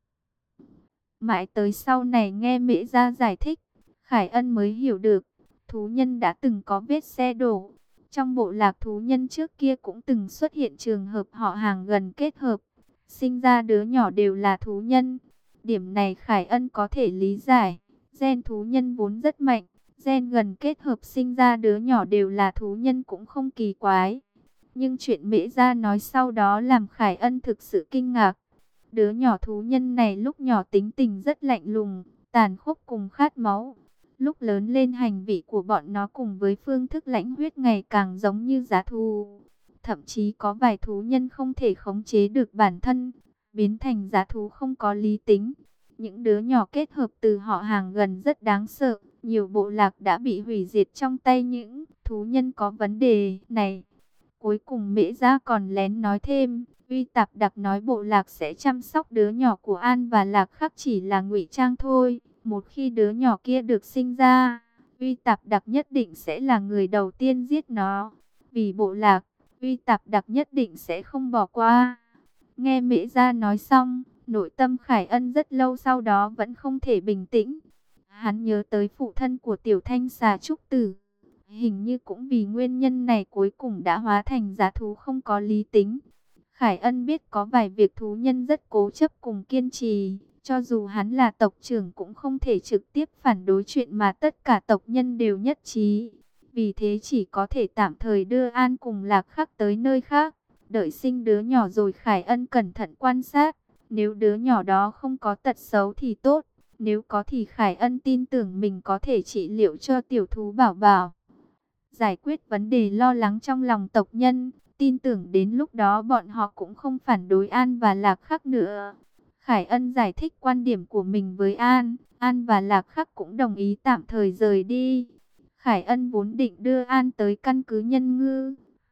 Mãi tới sau này nghe Mễ Gia giải thích, Khải Ân mới hiểu được, thú nhân đã từng có vết xe đổ. Trong bộ lạc thú nhân trước kia cũng từng xuất hiện trường hợp họ hàng gần kết hợp, sinh ra đứa nhỏ đều là thú nhân. Điểm này Khải Ân có thể lý giải, gen thú nhân vốn rất mạnh, gen gần kết hợp sinh ra đứa nhỏ đều là thú nhân cũng không kỳ quái. Nhưng chuyện Mễ Gia nói sau đó làm Khải Ân thực sự kinh ngạc. Đứa nhỏ thú nhân này lúc nhỏ tính tình rất lạnh lùng, tàn khốc cùng khát máu. Lúc lớn lên hành vi của bọn nó cùng với phương thức lãnh huyết ngày càng giống như dã thú. Thậm chí có vài thú nhân không thể khống chế được bản thân, biến thành dã thú không có lý tính. Những đứa nhỏ kết hợp từ họ hàng gần rất đáng sợ. Nhiều bộ lạc đã bị hủy diệt trong tay những thú nhân có vấn đề này. Cuối cùng Mễ Gia còn lén nói thêm, Uy Tạp Đặc nói bộ lạc sẽ chăm sóc đứa nhỏ của An và Lạc Khắc chỉ là ngụy trang thôi. Một khi đứa nhỏ kia được sinh ra, Uy Tạp Đặc nhất định sẽ là người đầu tiên giết nó. Vì bộ lạc, Uy Tạp Đặc nhất định sẽ không bỏ qua. Nghe Mễ Gia nói xong, nội tâm Khải Ân rất lâu sau đó vẫn không thể bình tĩnh. Hắn nhớ tới phụ thân của Tiểu Thanh xà Trúc Tử. Hình như cũng vì nguyên nhân này cuối cùng đã hóa thành dã thú không có lý tính. Khải Ân biết có vài việc thú nhân rất cố chấp cùng kiên trì. Cho dù hắn là tộc trưởng cũng không thể trực tiếp phản đối chuyện mà tất cả tộc nhân đều nhất trí. Vì thế chỉ có thể tạm thời đưa An cùng Lạc Khắc tới nơi khác. Đợi sinh đứa nhỏ rồi Khải Ân cẩn thận quan sát. Nếu đứa nhỏ đó không có tật xấu thì tốt. Nếu có thì Khải Ân tin tưởng mình có thể trị liệu cho tiểu thú bảo bảo. Giải quyết vấn đề lo lắng trong lòng tộc nhân. Tin tưởng đến lúc đó bọn họ cũng không phản đối An và Lạc Khắc nữa. Khải Ân giải thích quan điểm của mình với An. An và Lạc Khắc cũng đồng ý tạm thời rời đi. Khải Ân vốn định đưa An tới căn cứ nhân ngư.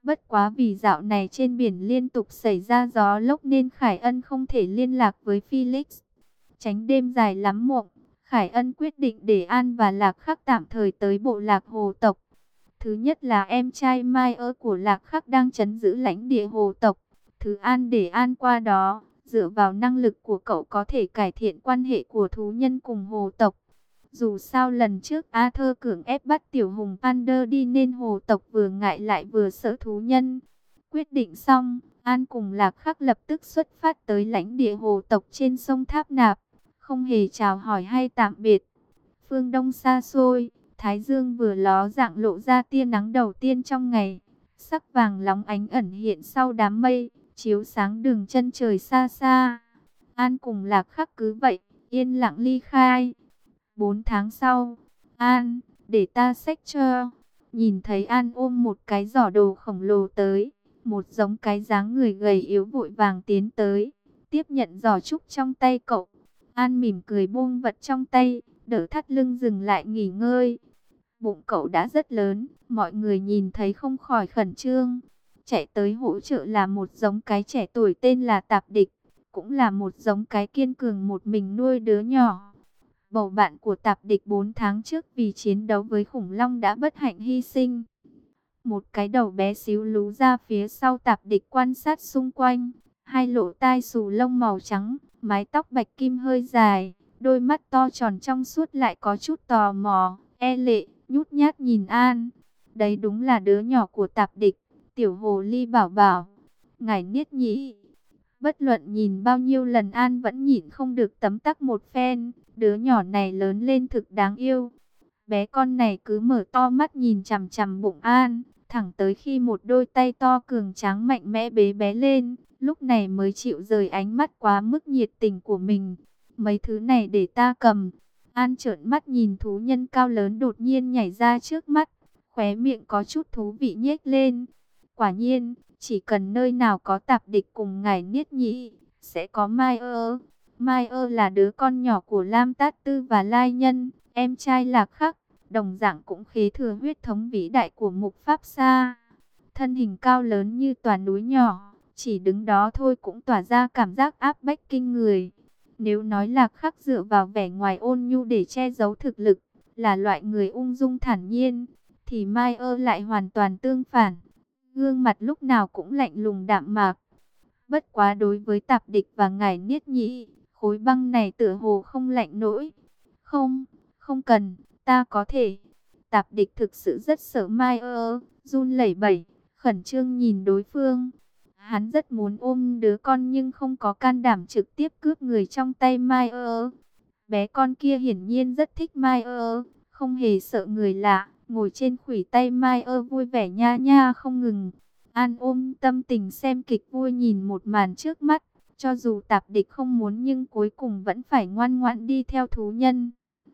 Bất quá vì dạo này trên biển liên tục xảy ra gió lốc nên Khải Ân không thể liên lạc với Felix. Tránh đêm dài lắm mộng, Khải Ân quyết định để An và Lạc Khắc tạm thời tới bộ lạc hồ tộc. Thứ nhất là em trai Mai ơ của Lạc Khắc đang trấn giữ lãnh địa hồ tộc. Thứ An để An qua đó, dựa vào năng lực của cậu có thể cải thiện quan hệ của thú nhân cùng hồ tộc. Dù sao lần trước Arthur cưỡng ép bắt tiểu hùng Pander đi nên hồ tộc vừa ngại lại vừa sợ thú nhân. Quyết định xong, An cùng Lạc Khắc lập tức xuất phát tới lãnh địa hồ tộc trên sông Tháp Nạp, không hề chào hỏi hay tạm biệt. Phương đông xa xôi, thái dương vừa ló dạng lộ ra tia nắng đầu tiên trong ngày. Sắc vàng lóng ánh ẩn hiện sau đám mây, chiếu sáng đường chân trời xa xa. An cùng Lạc Khắc cứ vậy, yên lặng ly khai. Bốn tháng sau, An, để ta xách cho. Nhìn thấy An ôm một cái giỏ đồ khổng lồ tới, một giống cái dáng người gầy yếu vội vàng tiến tới, tiếp nhận giỏ trúc trong tay cậu. An mỉm cười buông vật trong tay, đỡ thắt lưng dừng lại nghỉ ngơi. Bụng cậu đã rất lớn, mọi người nhìn thấy không khỏi khẩn trương. Chạy tới hỗ trợ là một giống cái trẻ tuổi tên là Tạp Địch, cũng là một giống cái kiên cường một mình nuôi đứa nhỏ. Bầu bạn của Tạp Địch bốn tháng trước vì chiến đấu với khủng long đã bất hạnh hy sinh. Một cái đầu bé xíu lú ra phía sau Tạp Địch quan sát xung quanh. Hai lỗ tai xù lông màu trắng, mái tóc bạch kim hơi dài, đôi mắt to tròn trong suốt lại có chút tò mò, e lệ, nhút nhát nhìn An. Đấy đúng là đứa nhỏ của Tạp Địch, tiểu hồ ly bảo bảo. Ngài Niết Nhĩ. Bất luận nhìn bao nhiêu lần An vẫn nhịn không được tấm tắc một phen. Đứa nhỏ này lớn lên thực đáng yêu. Bé con này cứ mở to mắt nhìn chằm chằm bụng An, thẳng tới khi một đôi tay to cường tráng mạnh mẽ bế bé lên, lúc này mới chịu rời ánh mắt quá mức nhiệt tình của mình. Mấy thứ này để ta cầm. An trợn mắt nhìn thú nhân cao lớn đột nhiên nhảy ra trước mắt, khóe miệng có chút thú vị nhếch lên. Quả nhiên, chỉ cần nơi nào có Tạp Địch cùng ngài Niết Nhĩ, sẽ có Mai ơ. Mai ơ là đứa con nhỏ của Lam Tát Tư và Lai Nhân, em trai Lạc Khắc, đồng dạng cũng khế thừa huyết thống vĩ đại của Mục Pháp Sa. Thân hình cao lớn như tòa núi nhỏ, chỉ đứng đó thôi cũng tỏa ra cảm giác áp bách kinh người. Nếu nói Lạc Khắc dựa vào vẻ ngoài ôn nhu để che giấu thực lực, là loại người ung dung thản nhiên, thì Mai ơ lại hoàn toàn tương phản. Gương mặt lúc nào cũng lạnh lùng đạm mạc. Bất quá đối với Tạp Địch và ngài Niết Nhĩ, khối băng này tựa hồ không lạnh nỗi. Không, không cần, ta có thể. Tạp Địch thực sự rất sợ Mai ơ, run lẩy bẩy, khẩn trương nhìn đối phương. Hắn rất muốn ôm đứa con nhưng không có can đảm trực tiếp cướp người trong tay Mai ơ. Bé con kia hiển nhiên rất thích Mai ơ, không hề sợ người lạ, ngồi trên khuỷu tay Mai ơ vui vẻ nha nha không ngừng. An ôm tâm tình xem kịch vui nhìn một màn trước mắt, cho dù Tạp Địch không muốn nhưng cuối cùng vẫn phải ngoan ngoãn đi theo thú nhân.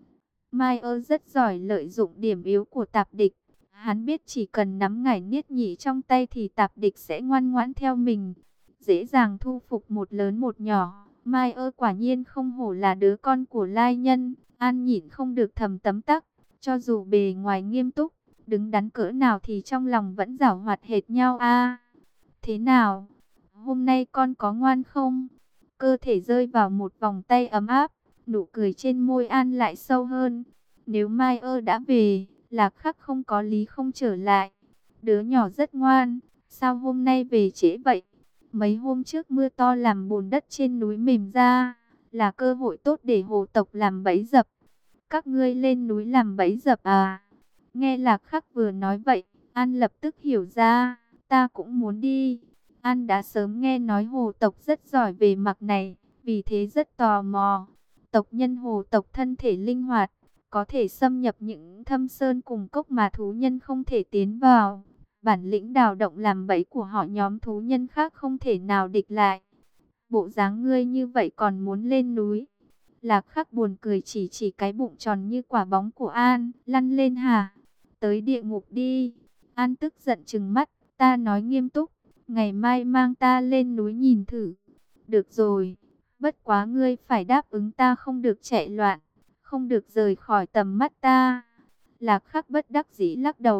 Mai ơ rất giỏi lợi dụng điểm yếu của Tạp Địch. Hắn biết chỉ cần nắm ngải Niết Nhĩ trong tay thì Tạp Địch sẽ ngoan ngoãn theo mình, dễ dàng thu phục một lớn một nhỏ. Mai ơ quả nhiên không hổ là đứa con của Lai Nhân. An nhịn không được thầm tấm tắc, cho dù bề ngoài nghiêm túc, đứng đắn cỡ nào thì trong lòng vẫn giảo hoạt hệt nhau a. Thế nào? Hôm nay con có ngoan không? Cơ thể rơi vào một vòng tay ấm áp, nụ cười trên môi An lại sâu hơn. Nếu Mai ơ đã về, Lạc Khắc không có lý không trở lại. Đứa nhỏ rất ngoan, sao hôm nay về trễ vậy? Mấy hôm trước mưa to làm bùn đất trên núi mềm ra, là cơ hội tốt để hồ tộc làm bẫy dập. Các ngươi lên núi làm bẫy dập à? Nghe Lạc Khắc vừa nói vậy, An lập tức hiểu ra, ta cũng muốn đi. An đã sớm nghe nói hồ tộc rất giỏi về mặt này, vì thế rất tò mò. Tộc nhân hồ tộc thân thể linh hoạt, có thể xâm nhập những thâm sơn cùng cốc mà thú nhân không thể tiến vào. Bản lĩnh đào động làm bẫy của họ nhóm thú nhân khác không thể nào địch lại. Bộ dáng ngươi như vậy còn muốn lên núi? Lạc Khắc buồn cười chỉ chỉ cái bụng tròn như quả bóng của An, lăn lên hả? Tới địa ngục đi. An tức giận trừng mắt, ta nói nghiêm túc, ngày mai mang ta lên núi nhìn thử. Được rồi, bất quá ngươi phải đáp ứng ta không được chạy loạn, không được rời khỏi tầm mắt ta. Lạc Khắc bất đắc dĩ lắc đầu,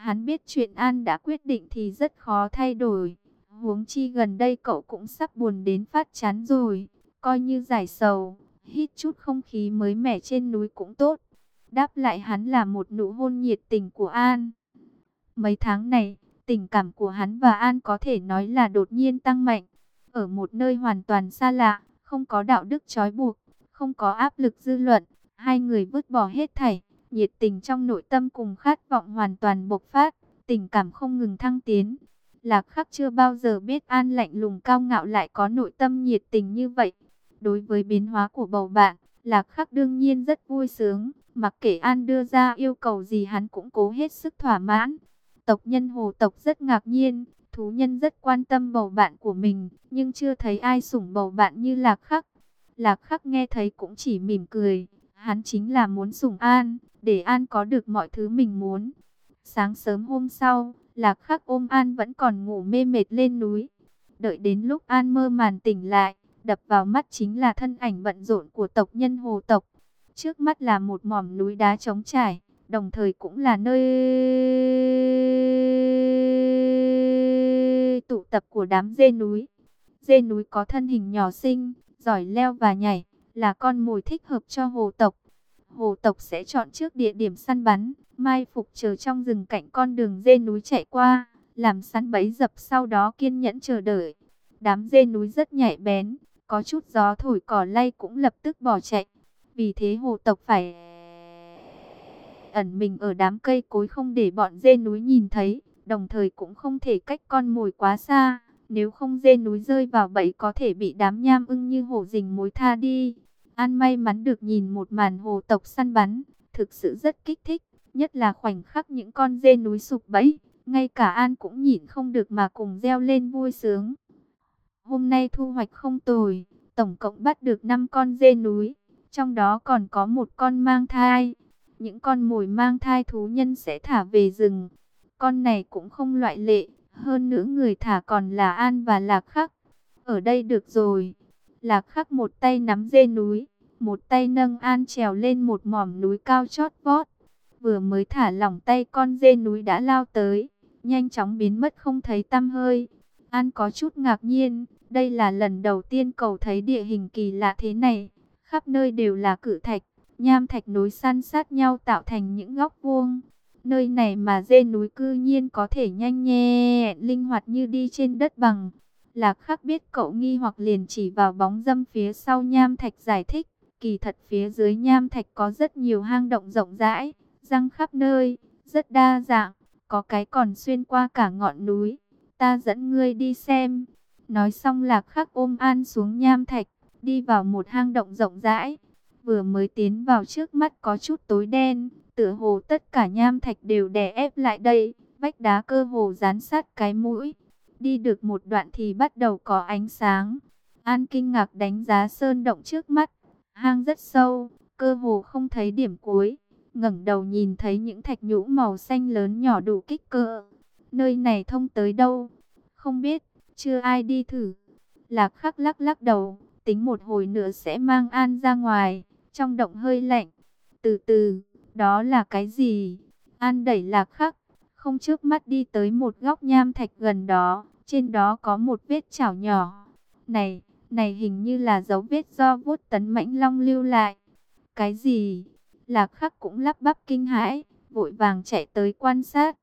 Hắn biết chuyện An đã quyết định thì rất khó thay đổi. Huống chi gần đây cậu cũng sắp buồn đến phát chán rồi. Coi như giải sầu, hít chút không khí mới mẻ trên núi cũng tốt. Đáp lại hắn là một nụ hôn nhiệt tình của An. Mấy tháng này, tình cảm của hắn và An có thể nói là đột nhiên tăng mạnh. Ở một nơi hoàn toàn xa lạ, không có đạo đức trói buộc, không có áp lực dư luận. Hai người vứt bỏ hết thảy, nhiệt tình trong nội tâm cùng khát vọng hoàn toàn bộc phát. Tình cảm không ngừng thăng tiến. Lạc Khắc chưa bao giờ biết An lạnh lùng cao ngạo lại có nội tâm nhiệt tình như vậy. Đối với biến hóa của bầu bạn, Lạc Khắc đương nhiên rất vui sướng. Mặc kệ An đưa ra yêu cầu gì hắn cũng cố hết sức thỏa mãn. Tộc nhân Hồ tộc rất ngạc nhiên, thú nhân rất quan tâm bầu bạn của mình, nhưng chưa thấy ai sủng bầu bạn như Lạc Khắc. Lạc Khắc nghe thấy cũng chỉ mỉm cười, hắn chính là muốn sủng An, để An có được mọi thứ mình muốn. Sáng sớm hôm sau, Lạc Khắc ôm An vẫn còn ngủ mê mệt lên núi. Đợi đến lúc An mơ màn tỉnh lại, đập vào mắt chính là thân ảnh bận rộn của tộc nhân Hồ tộc. Trước mắt là một mỏm núi đá trống trải, đồng thời cũng là nơi tụ tập của đám dê núi. Dê núi có thân hình nhỏ xinh, giỏi leo và nhảy, là con mồi thích hợp cho hồ tộc. Hồ tộc sẽ chọn trước địa điểm săn bắn, mai phục chờ trong rừng cạnh con đường dê núi chạy qua, làm săn bẫy dập, sau đó kiên nhẫn chờ đợi. Đám dê núi rất nhạy bén, có chút gió thổi cỏ lay cũng lập tức bỏ chạy. Vì thế hồ tộc phải ẩn mình ở đám cây cối không để bọn dê núi nhìn thấy, đồng thời cũng không thể cách con mồi quá xa. Nếu không dê núi rơi vào bẫy có thể bị đám nham ưng như hổ rình mối tha đi. An may mắn được nhìn một màn hồ tộc săn bắn, thực sự rất kích thích, nhất là khoảnh khắc những con dê núi sụp bẫy, ngay cả An cũng nhịn không được mà cùng reo lên vui sướng. Hôm nay thu hoạch không tồi, tổng cộng bắt được năm con dê núi, trong đó còn có một con mang thai. Những con mồi mang thai thú nhân sẽ thả về rừng, con này cũng không loại lệ, hơn nữa người thả còn là An và Lạc Khắc. Ở đây được rồi. Lạc Khắc một tay nắm dê núi, một tay nâng An trèo lên một mỏm núi cao chót vót. Vừa mới thả lỏng tay con dê núi đã lao tới, nhanh chóng biến mất không thấy tăm hơi. An có chút ngạc nhiên, đây là lần đầu tiên cậu thấy địa hình kỳ lạ thế này. Khắp nơi đều là cự thạch, nham thạch nối san sát nhau tạo thành những góc vuông. Nơi này mà dê núi cư nhiên có thể nhanh nhẹn linh hoạt như đi trên đất bằng. Lạc Khắc biết cậu nghi hoặc liền chỉ vào bóng râm phía sau nham thạch giải thích. Kỳ thật phía dưới nham thạch có rất nhiều hang động rộng rãi, răng khắp nơi, rất đa dạng, có cái còn xuyên qua cả ngọn núi. Ta dẫn ngươi đi xem. Nói xong Lạc Khắc ôm An xuống nham thạch, đi vào một hang động rộng rãi. Vừa mới tiến vào trước mắt có chút tối đen, tựa hồ tất cả nham thạch đều đè ép lại đây, vách đá cơ hồ dán sát cái mũi. Đi được một đoạn thì bắt đầu có ánh sáng. An kinh ngạc đánh giá sơn động trước mắt. Hang rất sâu, cơ hồ không thấy điểm cuối. Ngẩng đầu nhìn thấy những thạch nhũ màu xanh lớn nhỏ đủ kích cỡ. Nơi này thông tới đâu? Không biết, chưa ai đi thử. Lạc Khắc lắc lắc đầu, tính một hồi nữa sẽ mang An ra ngoài. Trong động hơi lạnh. Từ từ, đó là cái gì? An đẩy Lạc Khắc, không trước mắt đi tới một góc nham thạch gần đó. Trên đó có một vết chảo nhỏ. Này, này hình như là dấu vết do vuốt tấn mãnh long lưu lại. Cái gì? Lạc Khắc cũng lắp bắp kinh hãi, vội vàng chạy tới quan sát.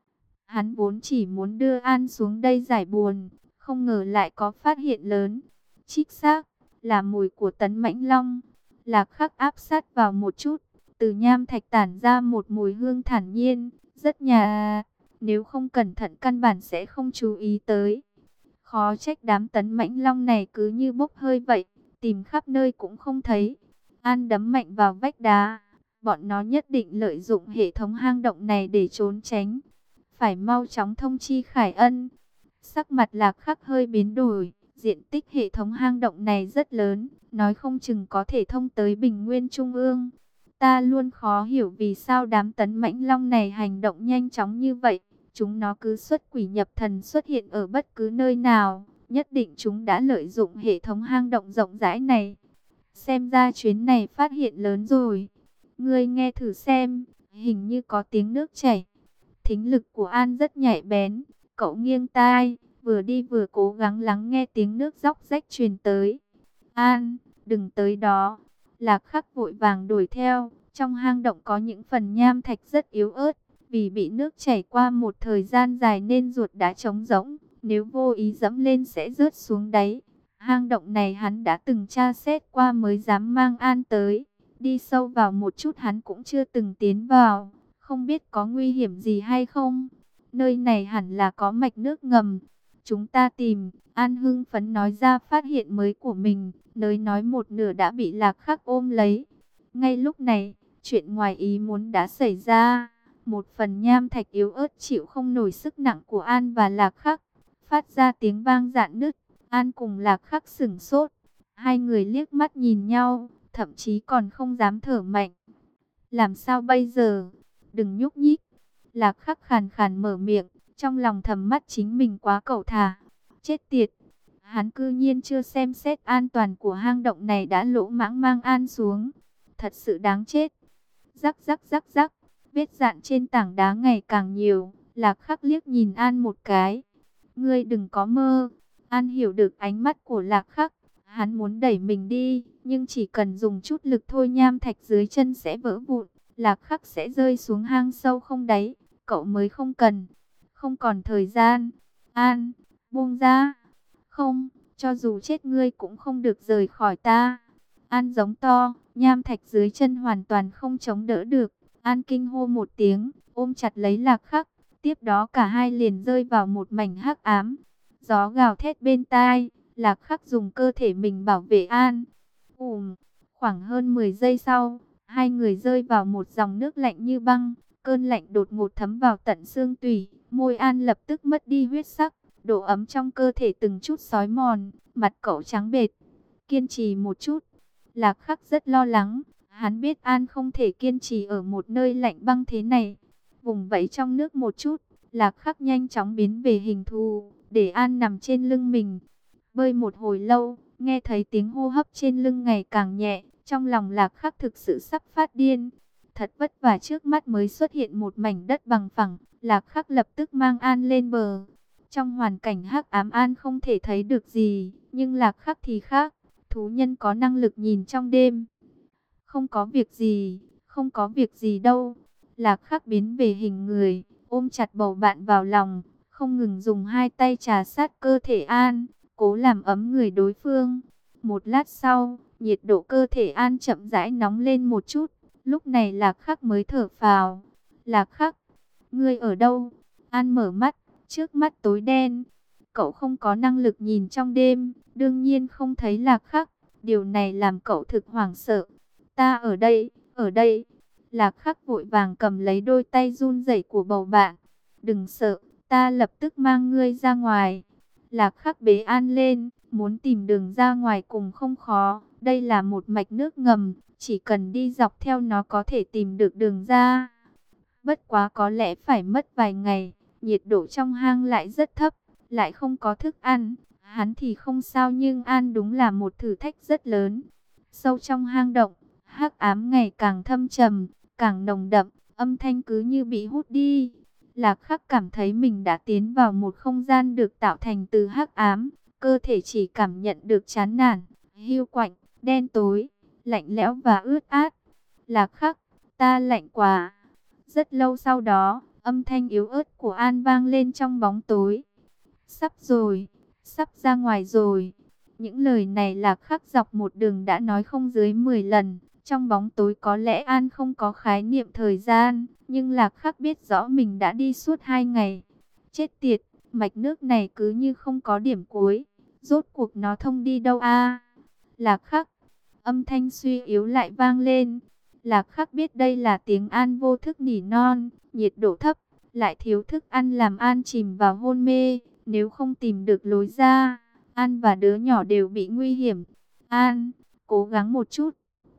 Hắn vốn chỉ muốn đưa An xuống đây giải buồn, không ngờ lại có phát hiện lớn. Chính xác, là mùi của tấn mãnh long. Lạc Khắc áp sát vào một chút, từ nham thạch tản ra một mùi hương thản nhiên, rất nhạt. Nếu không cẩn thận căn bản sẽ không chú ý tới. Khó trách đám tấn mãnh long này cứ như bốc hơi vậy, tìm khắp nơi cũng không thấy. An đấm mạnh vào vách đá. Bọn nó nhất định lợi dụng hệ thống hang động này để trốn tránh. Phải mau chóng thông chi Khải Ân. Sắc mặt Lạc Khắc hơi biến đổi. Diện tích hệ thống hang động này rất lớn, nói không chừng có thể thông tới Bình Nguyên Trung ương. Ta luôn khó hiểu vì sao đám tấn mãnh long này hành động nhanh chóng như vậy. Chúng nó cứ xuất quỷ nhập thần xuất hiện ở bất cứ nơi nào. Nhất định chúng đã lợi dụng hệ thống hang động rộng rãi này. Xem ra chuyến này phát hiện lớn rồi. Ngươi nghe thử xem, hình như có tiếng nước chảy. Thính lực của An rất nhạy bén, cậu nghiêng tai, vừa đi vừa cố gắng lắng nghe tiếng nước róc rách truyền tới. An, đừng tới đó. Lạc Khắc vội vàng đuổi theo. Trong hang động có những phần nham thạch rất yếu ớt, vì bị nước chảy qua một thời gian dài nên ruột đã trống rỗng, nếu vô ý dẫm lên sẽ rớt xuống đáy. Hang động này hắn đã từng tra xét qua mới dám mang An tới. Đi sâu vào một chút hắn cũng chưa từng tiến vào, không biết có nguy hiểm gì hay không. Nơi này hẳn là có mạch nước ngầm. Chúng ta tìm. An hưng phấn nói ra phát hiện mới của mình. Nơi nói một nửa đã bị Lạc Khắc ôm lấy. Ngay lúc này, chuyện ngoài ý muốn đã xảy ra. Một phần nham thạch yếu ớt chịu không nổi sức nặng của An và Lạc Khắc, phát ra tiếng vang rạn nứt. An cùng Lạc Khắc sửng sốt. Hai người liếc mắt nhìn nhau, thậm chí còn không dám thở mạnh. Làm sao bây giờ? Đừng nhúc nhích. Lạc Khắc khàn khàn mở miệng, trong lòng thầm mắt chính mình quá cẩu thả. Chết tiệt, hắn cư nhiên chưa xem xét an toàn của hang động này đã lỗ mãng mang An xuống. Thật sự đáng chết. Rắc rắc rắc rắc, vết dạn trên tảng đá ngày càng nhiều. Lạc Khắc liếc nhìn An một cái. Ngươi đừng có mơ. An hiểu được ánh mắt của Lạc Khắc. Hắn muốn đẩy mình đi, nhưng chỉ cần dùng chút lực thôi nham thạch dưới chân sẽ vỡ vụn. Lạc Khắc sẽ rơi xuống hang sâu không đáy. Cậu mới không cần. Không còn thời gian. An, buông ra. Không, cho dù chết ngươi cũng không được rời khỏi ta. An giống to, nham thạch dưới chân hoàn toàn không chống đỡ được. An kinh hô một tiếng, ôm chặt lấy Lạc Khắc. Tiếp đó cả hai liền rơi vào một mảnh hắc ám. Gió gào thét bên tai, Lạc Khắc dùng cơ thể mình bảo vệ An. Ùm, khoảng hơn mười giây sau, hai người rơi vào một dòng nước lạnh như băng. Cơn lạnh đột ngột thấm vào tận xương tủy, môi An lập tức mất đi huyết sắc. Độ ấm trong cơ thể từng chút xói mòn, mặt cậu trắng bệch. Kiên trì một chút. Lạc Khắc rất lo lắng, hắn biết An không thể kiên trì ở một nơi lạnh băng thế này. Vùng vẫy trong nước một chút, Lạc Khắc nhanh chóng biến về hình thù, để An nằm trên lưng mình. Bơi một hồi lâu, nghe thấy tiếng hô hấp trên lưng ngày càng nhẹ, trong lòng Lạc Khắc thực sự sắp phát điên. Thật vất vả trước mắt mới xuất hiện một mảnh đất bằng phẳng, Lạc Khắc lập tức mang An lên bờ. Trong hoàn cảnh hắc ám An không thể thấy được gì, nhưng Lạc Khắc thì khác. Thú nhân có năng lực nhìn trong đêm. Không có việc gì, không có việc gì đâu. Lạc Khắc biến về hình người, ôm chặt bầu bạn vào lòng, không ngừng dùng hai tay trà sát cơ thể An, cố làm ấm người đối phương. Một lát sau, nhiệt độ cơ thể An chậm rãi nóng lên một chút. Lúc này Lạc Khắc mới thở phào. Lạc Khắc, ngươi ở đâu? An mở mắt, trước mắt tối đen. Cậu không có năng lực nhìn trong đêm, đương nhiên không thấy Lạc Khắc. Điều này làm cậu thực hoảng sợ. Ta ở đây, ở đây. Lạc Khắc vội vàng cầm lấy đôi tay run rẩy của bầu bạn. Đừng sợ, ta lập tức mang ngươi ra ngoài. Lạc Khắc bế An lên, muốn tìm đường ra ngoài cùng không khó. Đây là một mạch nước ngầm, chỉ cần đi dọc theo nó có thể tìm được đường ra. Bất quá có lẽ phải mất vài ngày, nhiệt độ trong hang lại rất thấp, lại không có thức ăn. Hắn thì không sao nhưng An đúng là một thử thách rất lớn. Sâu trong hang động, hắc ám ngày càng thâm trầm, càng nồng đậm, âm thanh cứ như bị hút đi. Lạc Khắc cảm thấy mình đã tiến vào một không gian được tạo thành từ hắc ám, cơ thể chỉ cảm nhận được chán nản, hiu quạnh, đen tối, lạnh lẽo và ướt át. Lạc Khắc, ta lạnh quá. Rất lâu sau đó, âm thanh yếu ớt của An vang lên trong bóng tối. Sắp rồi, sắp ra ngoài rồi. Những lời này Lạc Khắc dọc một đường đã nói không dưới mười lần. Trong bóng tối có lẽ An không có khái niệm thời gian, nhưng Lạc Khắc biết rõ mình đã đi suốt hai ngày. Chết tiệt, mạch nước này cứ như không có điểm cuối. Rốt cuộc nó thông đi đâu a? Lạc Khắc, âm thanh suy yếu lại vang lên. Lạc Khắc biết đây là tiếng An vô thức nỉ non, nhiệt độ thấp, lại thiếu thức ăn làm An chìm vào hôn mê. Nếu không tìm được lối ra, An và đứa nhỏ đều bị nguy hiểm. An, cố gắng một chút.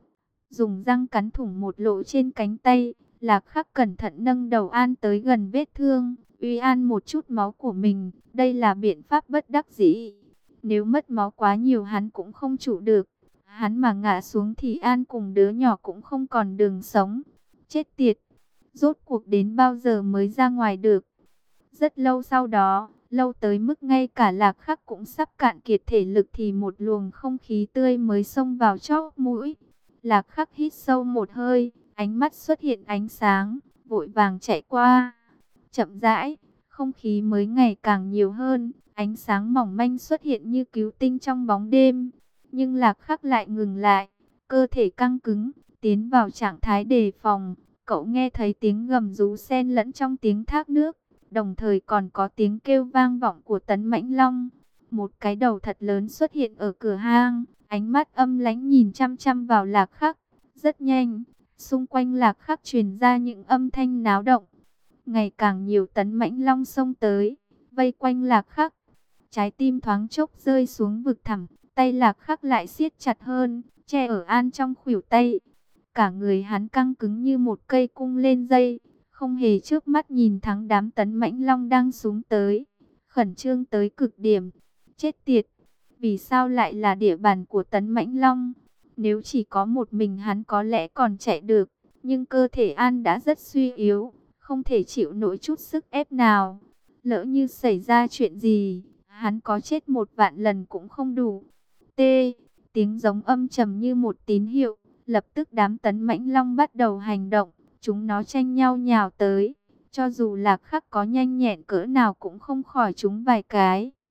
Dùng răng cắn thủng một lỗ trên cánh tay, Lạc Khắc cẩn thận nâng đầu An tới gần vết thương, uy An một chút máu của mình. Đây là biện pháp bất đắc dĩ. Nếu mất máu quá nhiều hắn cũng không trụ được. Hắn mà ngã xuống thì An cùng đứa nhỏ cũng không còn đường sống. Chết tiệt, rốt cuộc đến bao giờ mới ra ngoài được. Rất lâu sau đó, lâu tới mức ngay cả Lạc Khắc cũng sắp cạn kiệt thể lực thì một luồng không khí tươi mới xông vào chóp mũi. Lạc Khắc hít sâu một hơi, ánh mắt xuất hiện ánh sáng, vội vàng chạy qua. Chậm rãi, không khí mới ngày càng nhiều hơn, ánh sáng mỏng manh xuất hiện như cứu tinh trong bóng đêm. Nhưng Lạc Khắc lại ngừng lại, cơ thể căng cứng, tiến vào trạng thái đề phòng. Cậu nghe thấy tiếng gầm rú xen lẫn trong tiếng thác nước, đồng thời còn có tiếng kêu vang vọng của Tấn Mãnh Long. Một cái đầu thật lớn xuất hiện ở cửa hang, ánh mắt âm lãnh nhìn chăm chăm vào Lạc Khắc. Rất nhanh, xung quanh Lạc Khắc truyền ra những âm thanh náo động. Ngày càng nhiều Tấn Mãnh Long xông tới, vây quanh Lạc Khắc. Trái tim thoáng chốc rơi xuống vực thẳm, tay Lạc Khắc lại siết chặt hơn, che ở an trong khuỷu tay. Cả người hắn căng cứng như một cây cung lên dây, không hề chớp mắt nhìn thẳng đám Tấn Mãnh Long đang xuống tới, khẩn trương tới cực điểm. Chết tiệt, vì sao lại là địa bàn của Tấn Mãnh Long? Nếu chỉ có một mình hắn có lẽ còn chạy được, nhưng cơ thể An đã rất suy yếu, không thể chịu nổi chút sức ép nào. Lỡ như xảy ra chuyện gì, hắn có chết một vạn lần cũng không đủ. T. Tiếng giống âm trầm như một tín hiệu. Lập tức đám Tấn Mãnh Long bắt đầu hành động. Chúng nó tranh nhau nhào tới. Cho dù Lạc Khắc có nhanh nhẹn cỡ nào cũng không khỏi chúng vài cái.